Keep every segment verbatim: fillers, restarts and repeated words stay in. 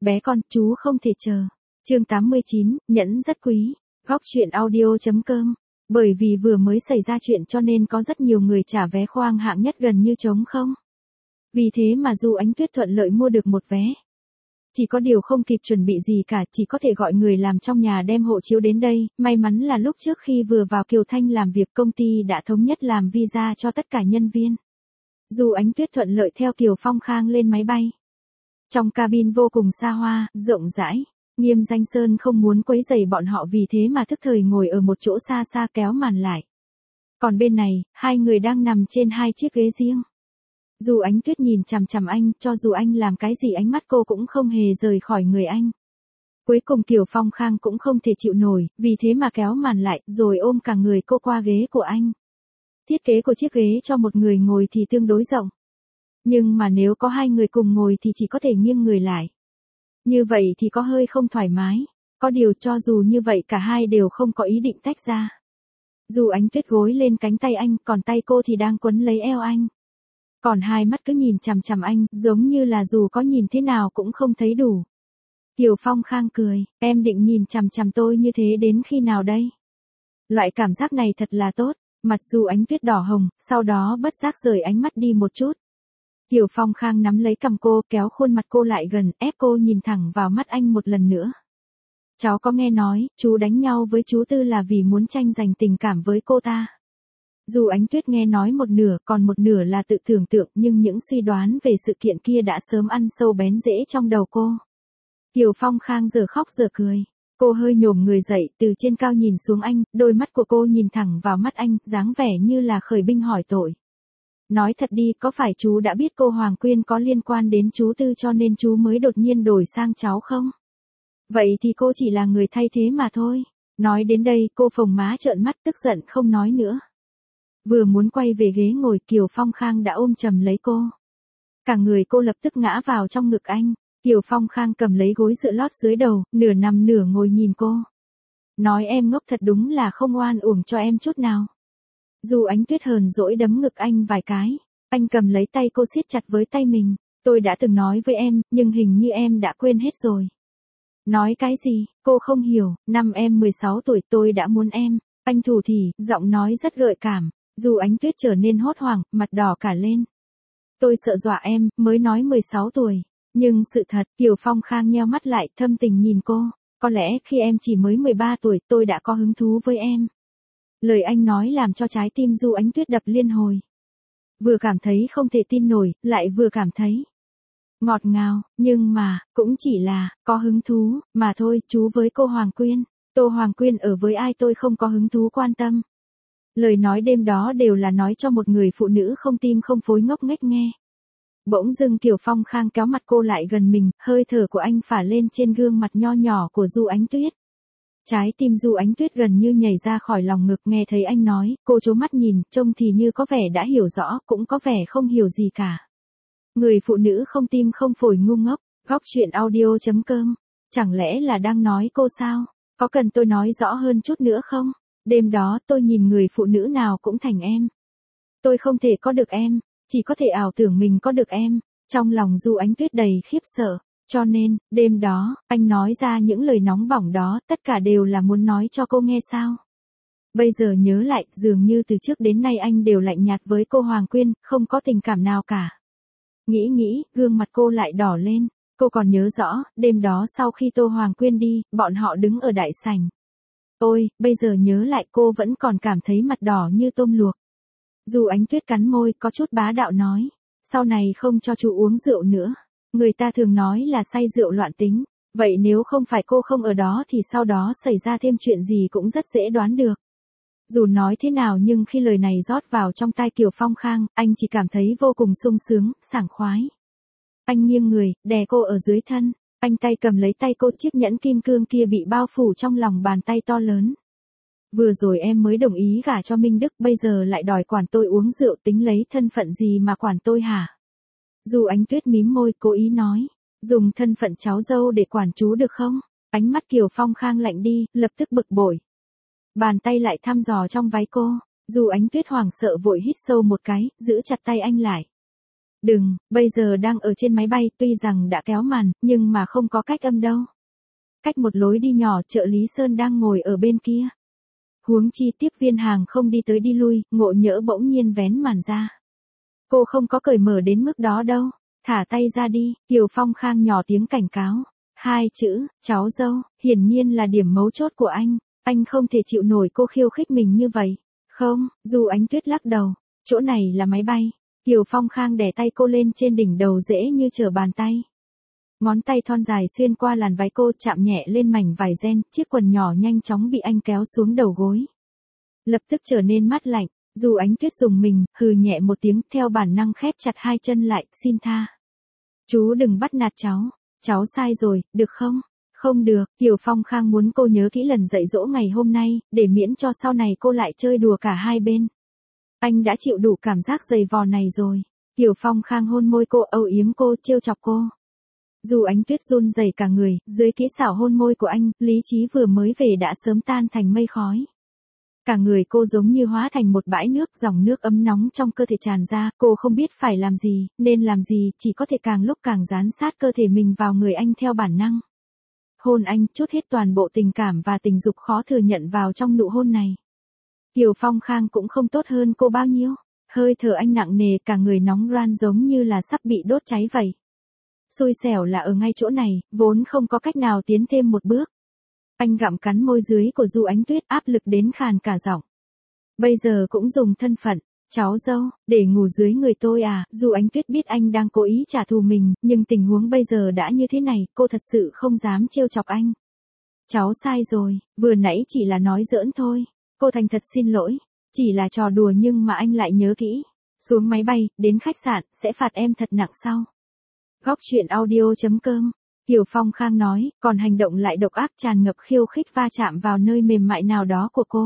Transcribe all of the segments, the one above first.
bé con, chú không thể chờ. Chương tám mươi chín, nhẫn rất quý. Góc truyện audio chấm com. Bởi vì vừa mới xảy ra chuyện cho nên có rất nhiều người trả vé khoang hạng nhất gần như trống không. Vì thế mà Du Ánh Tuyết thuận lợi mua được một vé. Chỉ có điều không kịp chuẩn bị gì cả, chỉ có thể gọi người làm trong nhà đem hộ chiếu đến đây. May mắn là lúc trước khi vừa vào Kiều Thanh làm việc, công ty đã thống nhất làm visa cho tất cả nhân viên. Du Ánh Tuyết thuận lợi theo Kiều Phong Khang lên máy bay. Trong cabin vô cùng xa hoa, rộng rãi. Nghiêm Danh Sơn không muốn quấy rầy bọn họ, vì thế mà thức thời ngồi ở một chỗ xa xa kéo màn lại. Còn bên này, hai người đang nằm trên hai chiếc ghế riêng. Du Ánh Tuyết nhìn chằm chằm anh, cho dù anh làm cái gì ánh mắt cô cũng không hề rời khỏi người anh. Cuối cùng Kiều Phong Khang cũng không thể chịu nổi, vì thế mà kéo màn lại, rồi ôm cả người cô qua ghế của anh. Thiết kế của chiếc ghế cho một người ngồi thì tương đối rộng. Nhưng mà nếu có hai người cùng ngồi thì chỉ có thể nghiêng người lại. Như vậy thì có hơi không thoải mái. Có điều cho dù như vậy cả hai đều không có ý định tách ra. Du Ánh Tuyết gối lên cánh tay anh, còn tay cô thì đang quấn lấy eo anh. Còn hai mắt cứ nhìn chằm chằm anh, giống như là dù có nhìn thế nào cũng không thấy đủ. Kiều Phong Khang cười, em định nhìn chằm chằm tôi như thế đến khi nào đây? Loại cảm giác này thật là tốt. Mặt Du Ánh Tuyết đỏ hồng, sau đó bất giác rời ánh mắt đi một chút. Kiều Phong Khang nắm lấy cằm cô, kéo khuôn mặt cô lại gần, ép cô nhìn thẳng vào mắt anh một lần nữa. Cháu có nghe nói, chú đánh nhau với chú Tư là vì muốn tranh giành tình cảm với cô ta. Du Ánh Tuyết nghe nói một nửa, còn một nửa là tự tưởng tượng, nhưng những suy đoán về sự kiện kia đã sớm ăn sâu bén rễ trong đầu cô. Kiều Phong Khang giờ khóc giờ cười. Cô hơi nhổm người dậy, từ trên cao nhìn xuống anh, đôi mắt của cô nhìn thẳng vào mắt anh, dáng vẻ như là khởi binh hỏi tội. Nói thật đi, có phải chú đã biết cô Hoàng Quyên có liên quan đến chú Tư cho nên chú mới đột nhiên đổi sang cháu không? Vậy thì cô chỉ là người thay thế mà thôi. Nói đến đây, cô phồng má trợn mắt tức giận không nói nữa. Vừa muốn quay về ghế ngồi, Kiều Phong Khang đã ôm chầm lấy cô. Cả người cô lập tức ngã vào trong ngực anh. Kiều Phong Khang cầm lấy gối dựa lót dưới đầu, nửa nằm nửa ngồi nhìn cô. Nói em ngốc thật đúng là không oan uổng cho em chút nào. Du Ánh Tuyết hờn dỗi đấm ngực anh vài cái. Anh cầm lấy tay cô siết chặt với tay mình. Tôi đã từng nói với em, nhưng hình như em đã quên hết rồi. Nói cái gì? Cô không hiểu. Năm em mười sáu tuổi tôi đã muốn em. Anh thủ thỉ, giọng nói rất gợi cảm. Du Ánh Tuyết trở nên hốt hoảng, mặt đỏ cả lên. Tôi sợ dọa em, mới nói mười sáu tuổi. Nhưng sự thật, Kiều Phong Khang nheo mắt lại, thâm tình nhìn cô. Có lẽ khi em chỉ mới mười ba tuổi tôi đã có hứng thú với em. Lời anh nói làm cho trái tim Du Ánh Tuyết đập liên hồi. Vừa cảm thấy không thể tin nổi, lại vừa cảm thấy ngọt ngào, nhưng mà, cũng chỉ là, có hứng thú, mà thôi. Chú với cô Hoàng Quyên, Tô Hoàng Quyên ở với ai tôi không có hứng thú quan tâm. Lời nói đêm đó đều là nói cho một người phụ nữ không tim không phối ngốc nghếch nghe. Bỗng dưng Kiều Phong Khang kéo mặt cô lại gần mình, hơi thở của anh phả lên trên gương mặt nho nhỏ của Du Ánh Tuyết. Trái tim Du Ánh Tuyết gần như nhảy ra khỏi lòng ngực, nghe thấy anh nói, cô trố mắt nhìn, trông thì như có vẻ đã hiểu rõ, cũng có vẻ không hiểu gì cả. Người phụ nữ không tim không phổi ngu ngốc. Góc truyện audio chấm com. Chẳng lẽ là đang nói cô sao? Có cần tôi nói rõ hơn chút nữa không? Đêm đó tôi nhìn người phụ nữ nào cũng thành em. Tôi không thể có được em, chỉ có thể ảo tưởng mình có được em. Trong lòng Du Ánh Tuyết đầy khiếp sợ. Cho nên, đêm đó, anh nói ra những lời nóng bỏng đó, tất cả đều là muốn nói cho cô nghe sao? Bây giờ nhớ lại, dường như từ trước đến nay anh đều lạnh nhạt với cô Hoàng Quyên, không có tình cảm nào cả. Nghĩ nghĩ, gương mặt cô lại đỏ lên. Cô còn nhớ rõ, đêm đó sau khi Tô Hoàng Quyên đi, bọn họ đứng ở đại sảnh. Ôi, bây giờ nhớ lại cô vẫn còn cảm thấy mặt đỏ như tôm luộc. Du Ánh Tuyết cắn môi, có chút bá đạo nói. Sau này không cho chú uống rượu nữa. Người ta thường nói là say rượu loạn tính. Vậy nếu không phải cô không ở đó thì sau đó xảy ra thêm chuyện gì cũng rất dễ đoán được. Dù nói thế nào nhưng khi lời này rót vào trong tai Kiều Phong Khang, anh chỉ cảm thấy vô cùng sung sướng, sảng khoái. Anh nghiêng người, đè cô ở dưới thân. Anh tay cầm lấy tay cô, chiếc nhẫn kim cương kia bị bao phủ trong lòng bàn tay to lớn. Vừa rồi em mới đồng ý gả cho Minh Đức, bây giờ lại đòi quản tôi uống rượu, tính lấy thân phận gì mà quản tôi hả? Du Ánh Tuyết mím môi, cố ý nói. Dùng thân phận cháu dâu để quản chú được không? Ánh mắt Kiều Phong Khang lạnh đi, lập tức bực bội. Bàn tay lại thăm dò trong váy cô. Du Ánh Tuyết hoảng sợ vội hít sâu một cái, giữ chặt tay anh lại. Đừng, bây giờ đang ở trên máy bay, tuy rằng đã kéo màn, nhưng mà không có cách âm đâu. Cách một lối đi nhỏ, trợ lý Sơn đang ngồi ở bên kia. Huống chi tiếp viên hàng không đi tới đi lui, ngộ nhỡ bỗng nhiên vén màn ra. Cô không có cởi mở đến mức đó đâu. Thả tay ra đi, Kiều Phong Khang nhỏ tiếng cảnh cáo. Hai chữ, cháu dâu, hiển nhiên là điểm mấu chốt của anh. Anh không thể chịu nổi cô khiêu khích mình như vậy. Không, Du Ánh Tuyết lắc đầu. Chỗ này là máy bay. Kiều Phong Khang đè tay cô lên trên đỉnh đầu dễ như trở bàn tay. Ngón tay thon dài xuyên qua làn váy cô, chạm nhẹ lên mảnh vải ren, chiếc quần nhỏ nhanh chóng bị anh kéo xuống đầu gối. Lập tức trở nên mát lạnh, Du Ánh Tuyết dùng mình, hừ nhẹ một tiếng, theo bản năng khép chặt hai chân lại, xin tha. Chú đừng bắt nạt cháu, cháu sai rồi, được không? Không được, Kiều Phong Khang muốn cô nhớ kỹ lần dạy dỗ ngày hôm nay, để miễn cho sau này cô lại chơi đùa cả hai bên. Anh đã chịu đủ cảm giác dày vò này rồi. Kiều Phong Khang hôn môi cô, âu yếm cô, trêu chọc cô. Du Ánh Tuyết run rẩy cả người, dưới kỹ xảo hôn môi của anh, lý trí vừa mới về đã sớm tan thành mây khói. Cả người cô giống như hóa thành một bãi nước, dòng nước ấm nóng trong cơ thể tràn ra, cô không biết phải làm gì, nên làm gì, chỉ có thể càng lúc càng dán sát cơ thể mình vào người anh theo bản năng. Hôn anh, trút hết toàn bộ tình cảm và tình dục khó thừa nhận vào trong nụ hôn này. Kiều Phong Khang cũng không tốt hơn cô bao nhiêu, hơi thở anh nặng nề, cả người nóng ran giống như là sắp bị đốt cháy vậy. Xui xẻo là ở ngay chỗ này, vốn không có cách nào tiến thêm một bước. Anh gặm cắn môi dưới của Du Ánh Tuyết, áp lực đến khàn cả giọng. Bây giờ cũng dùng thân phận, cháu dâu, để ngủ dưới người tôi à? Du Ánh Tuyết biết anh đang cố ý trả thù mình, nhưng tình huống bây giờ đã như thế này, cô thật sự không dám trêu chọc anh. Cháu sai rồi, vừa nãy chỉ là nói giỡn thôi. Cô thành thật xin lỗi, chỉ là trò đùa nhưng mà anh lại nhớ kỹ. Xuống máy bay, đến khách sạn, sẽ phạt em thật nặng sau. Góc truyện audio chấm com. Kiều Phong Khang nói, còn hành động lại độc ác, tràn ngập khiêu khích, va chạm vào nơi mềm mại nào đó của cô.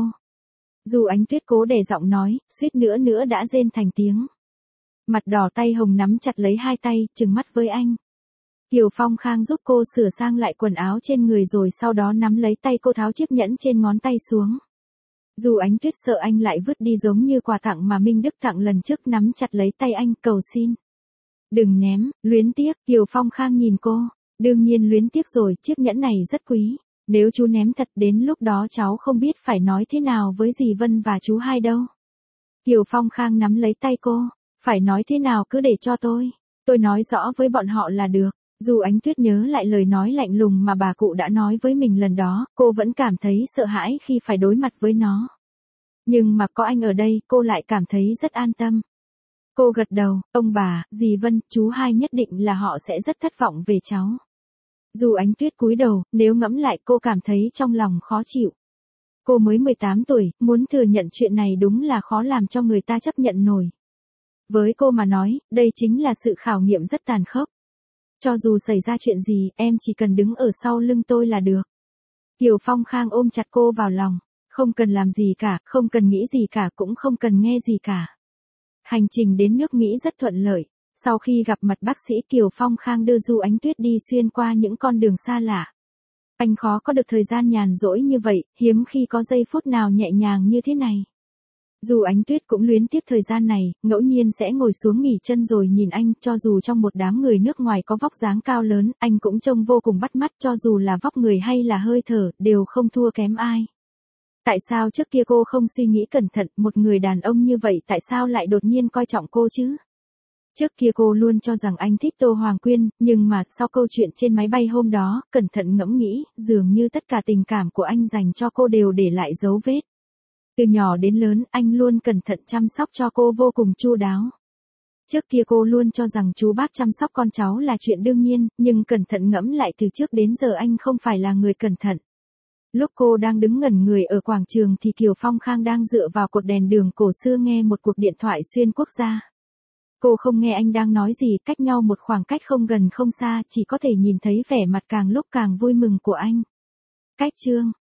Du Ánh Tuyết cố đè giọng nói, suýt nữa nữa đã rên thành tiếng. Mặt đỏ tay hồng nắm chặt lấy hai tay, trừng mắt với anh. Kiều Phong Khang giúp cô sửa sang lại quần áo trên người rồi sau đó nắm lấy tay cô, tháo chiếc nhẫn trên ngón tay xuống. Du Ánh Tuyết sợ anh lại vứt đi giống như quà tặng mà Minh Đức tặng lần trước, nắm chặt lấy tay anh, cầu xin. Đừng ném, luyến tiếc. Kiều Phong Khang nhìn cô. Đương nhiên luyến tiếc rồi, chiếc nhẫn này rất quý. Nếu chú ném thật, đến lúc đó cháu không biết phải nói thế nào với dì Vân và chú hai đâu. Kiều Phong Khang nắm lấy tay cô. Phải nói thế nào cứ để cho tôi. Tôi nói rõ với bọn họ là được. Du Ánh Tuyết nhớ lại lời nói lạnh lùng mà bà cụ đã nói với mình lần đó, cô vẫn cảm thấy sợ hãi khi phải đối mặt với nó. Nhưng mà có anh ở đây, cô lại cảm thấy rất an tâm. Cô gật đầu, ông bà, dì Vân, chú hai nhất định là họ sẽ rất thất vọng về cháu. Du Ánh Tuyết cúi đầu, nếu ngẫm lại cô cảm thấy trong lòng khó chịu. Cô mới mười tám tuổi, muốn thừa nhận chuyện này đúng là khó làm cho người ta chấp nhận nổi. Với cô mà nói, đây chính là sự khảo nghiệm rất tàn khốc. Cho dù xảy ra chuyện gì, em chỉ cần đứng ở sau lưng tôi là được. Kiều Phong Khang ôm chặt cô vào lòng. Không cần làm gì cả, không cần nghĩ gì cả, cũng không cần nghe gì cả. Hành trình đến nước Mỹ rất thuận lợi. Sau khi gặp mặt bác sĩ, Kiều Phong Khang đưa Du Ánh Tuyết đi xuyên qua những con đường xa lạ. Anh khó có được thời gian nhàn rỗi như vậy, hiếm khi có giây phút nào nhẹ nhàng như thế này. Du Ánh Tuyết cũng luyến tiếc thời gian này, ngẫu nhiên sẽ ngồi xuống nghỉ chân rồi nhìn anh, cho dù trong một đám người nước ngoài có vóc dáng cao lớn, anh cũng trông vô cùng bắt mắt, cho dù là vóc người hay là hơi thở, đều không thua kém ai. Tại sao trước kia cô không suy nghĩ cẩn thận, một người đàn ông như vậy tại sao lại đột nhiên coi trọng cô chứ? Trước kia cô luôn cho rằng anh thích Tô Hoàng Quyên, nhưng mà sau câu chuyện trên máy bay hôm đó, cẩn thận ngẫm nghĩ, dường như tất cả tình cảm của anh dành cho cô đều để lại dấu vết. Từ nhỏ đến lớn, anh luôn cẩn thận chăm sóc cho cô vô cùng chu đáo. Trước kia cô luôn cho rằng chú bác chăm sóc con cháu là chuyện đương nhiên, nhưng cẩn thận ngẫm lại từ trước đến giờ anh không phải là người cẩn thận. Lúc cô đang đứng ngẩn người ở quảng trường thì Kiều Phong Khang đang dựa vào cột đèn đường cổ xưa nghe một cuộc điện thoại xuyên quốc gia. Cô không nghe anh đang nói gì, cách nhau một khoảng cách không gần không xa, chỉ có thể nhìn thấy vẻ mặt càng lúc càng vui mừng của anh. Cách chương